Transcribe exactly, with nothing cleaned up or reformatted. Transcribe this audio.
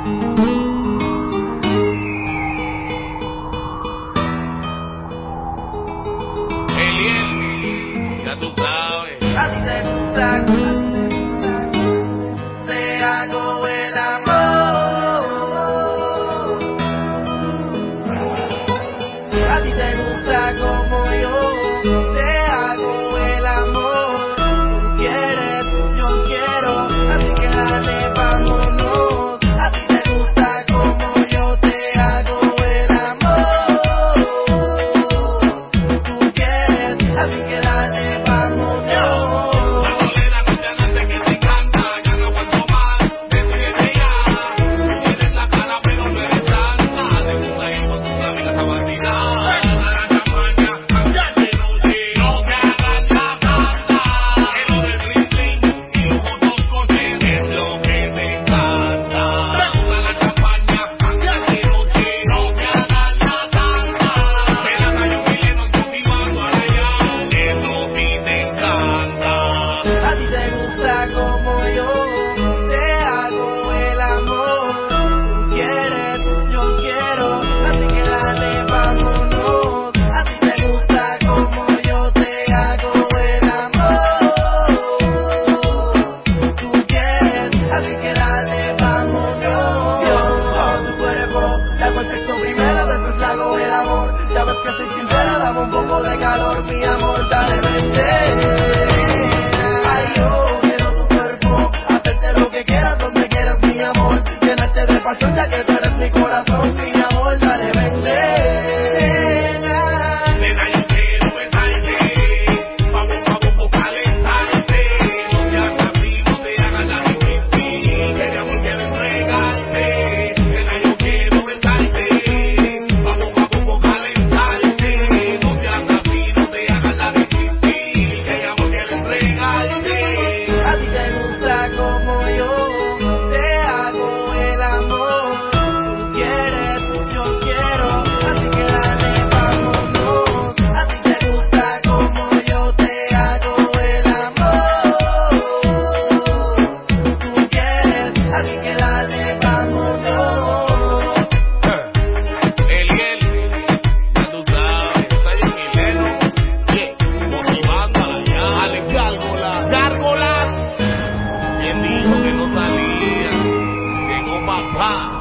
Eliel, ya tú sabes. A ti te gusta, te hago el amor. A ti te gusta como yo, te hago el amor. Tú quieres, yo quiero, así que dale, vámonos. A ti te gusta como yo, te hago el amor. Tú quieres, así que dale, vámonos. Como yo, te hago el amor. Tú quieres, yo quiero, así que dale, vámonos. A ti te gusta como yo, te hago el amor. Tú quieres, así que dale, vámonos. Yo, con tu cuerpo, le hago el sexo primero, después le hago el amor. Sabes que soy sincera, dame un poco de calor, mi amor, dale, vente. Ay, yo pasión, ya que tú eres mi corazón, mi amor, dale, vente. Nena, nena, yo quiero besarte, vamos, vamos, calentarte. No seas así, no te hagas la difícil, que mi amor quiero entregarte. Nena, yo quiero besarte, vamos, vamos, calentarte. No seas así, no te hagas la difícil, que mi amor quiero entregarte. A ti te gusta como yo. Que no salía, llegó papá.